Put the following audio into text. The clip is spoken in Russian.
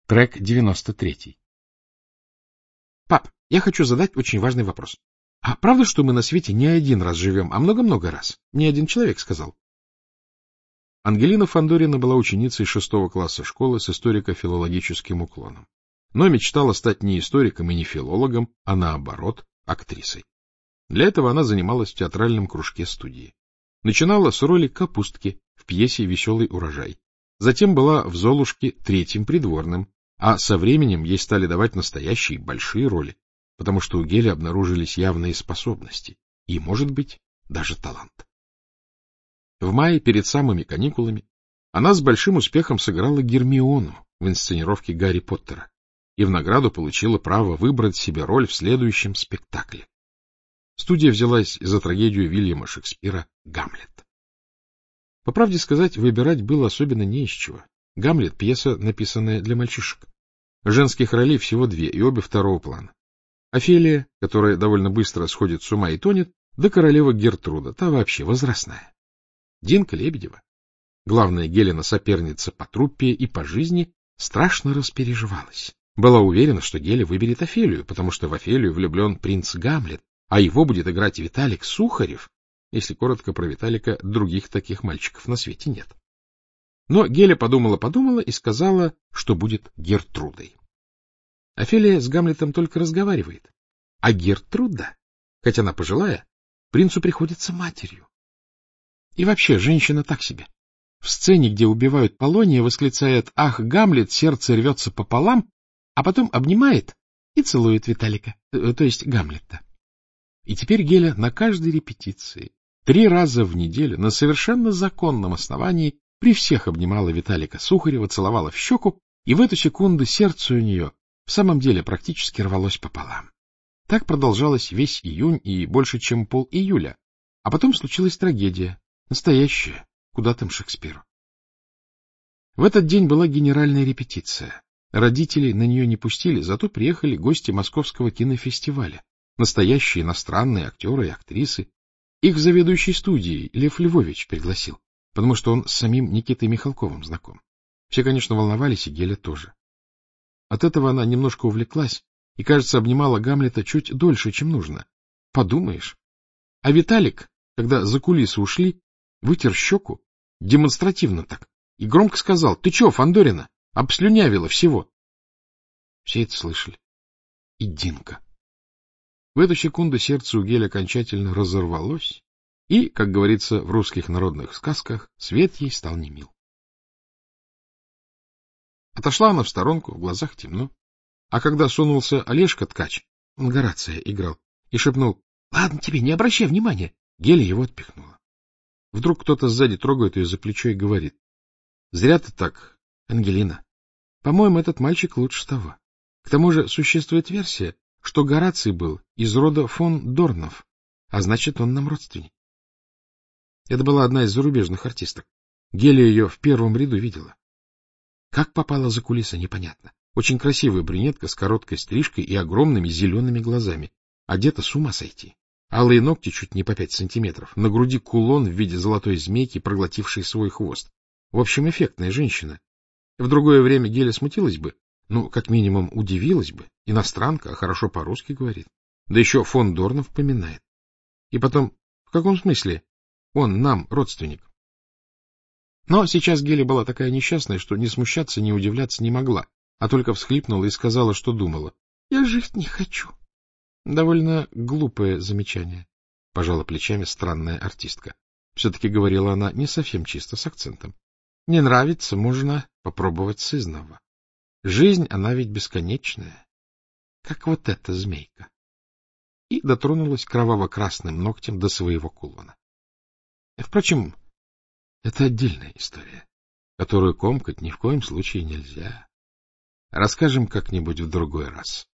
Трек 93. Пап, я хочу задать очень важный вопрос. А правда, что мы на свете не один раз живем, а много-много раз? Мне один человек сказал. Ангелина Фандорина была ученицей 6 класса школы с историко-филологическим уклоном. Но мечтала стать не историком и не филологом, а наоборот, актрисой. Для этого она занималась в театральном кружке студии. Начинала с роли Капустки в пьесе «Веселый урожай». Затем была в «Золушке» третьим придворным, а со временем ей стали давать настоящие большие роли, потому что у Гели обнаружились явные способности и, может быть, даже талант. В мае, перед самыми каникулами, она с большим успехом сыграла Гермиону в инсценировке Гарри Поттера и в награду получила право выбрать себе роль в следующем спектакле. Студия взялась за трагедию Вильяма Шекспира «Гамлет». По правде сказать, выбирать было особенно не из чего. «Гамлет» — пьеса, написанная для мальчишек. Женских ролей всего две, и обе второго плана. Офелия, которая довольно быстро сходит с ума и тонет, да королева Гертруда, та вообще возрастная. Динка Лебедева, главная Гелина соперница по труппе и по жизни, страшно распереживалась. Была уверена, что Геля выберет Офелию, потому что в Офелию влюблен принц Гамлет, а его будет играть Виталик Сухарев. Если коротко про Виталика, других таких мальчиков на свете нет. Но Геля подумала и сказала, что будет Гертрудой. Офелия с Гамлетом только разговаривает, а Гертруда, хоть она пожилая, принцу приходится матерью. И вообще, женщина так себе. В сцене, где убивают Полония, восклицает: «Ах, Гамлет, сердце рвется пополам», а потом обнимает и целует Виталика, то есть Гамлета. И теперь Геля на каждой репетиции 3 раза в неделю на совершенно законном основании при всех обнимала Виталика Сухарева, целовала в щеку, и в эту секунду сердце у нее в самом деле практически рвалось пополам. Так продолжалось весь июнь и больше, чем пол-июля. А потом случилась трагедия, настоящая, куда там Шекспиру. В этот день была генеральная репетиция. Родителей на нее не пустили, зато приехали гости Московского кинофестиваля, настоящие иностранные актеры и актрисы. Их заведующий студией Лев Львович пригласил, потому что он с самим Никитой Михалковым знаком. Все, конечно, волновались, и Геля тоже. От этого она немножко увлеклась и, кажется, обнимала Гамлета чуть дольше, чем нужно. Подумаешь. А Виталик, когда за кулисы ушли, вытер щеку, демонстративно так, и громко сказал: «Ты чё, Фандорина, обслюнявила всего?» Все это слышали. И Динка. В эту секунду сердце у Гели окончательно разорвалось, и, как говорится в русских народных сказках, свет ей стал немил. Отошла она в сторонку, в глазах темно. А когда сунулся Олежка Ткач, он Горация играл, и шепнул: «Ладно тебе, не обращай внимания», Геля его отпихнула. Вдруг кто-то сзади трогает ее за плечо и говорит: «Зря ты так, Ангелина. По-моему, этот мальчик лучше того. К тому же существует версия, что Гораций был из рода фон Дорнов, а значит, он нам родственник». Это была одна из зарубежных артисток. Геля ее в первом ряду видела. Как попала за кулисы, непонятно. Очень красивая брюнетка с короткой стрижкой и огромными зелеными глазами. Одета с ума сойти. Алые ногти чуть не по 5 сантиметров. На груди кулон в виде золотой змейки, проглотившей свой хвост. В общем, эффектная женщина. В другое время Геля смутилась бы, ну, как минимум, удивилась бы. Иностранка, а хорошо по-русски говорит. Да еще фон Дорнов поминает. И потом, в каком смысле? Он нам родственник. Но сейчас Геля была такая несчастная, что ни смущаться, ни удивляться не могла, а только всхлипнула и сказала, что думала. «Я жить не хочу». Довольно глупое замечание, пожала плечами странная артистка. Все-таки говорила она не совсем чисто, с акцентом. Не нравится, можно попробовать сызнова. Жизнь, она ведь бесконечная, как вот эта змейка. И дотронулась кроваво-красным ногтем до своего кулона. Впрочем, это отдельная история, которую комкать ни в коем случае нельзя. Расскажем как-нибудь в другой раз.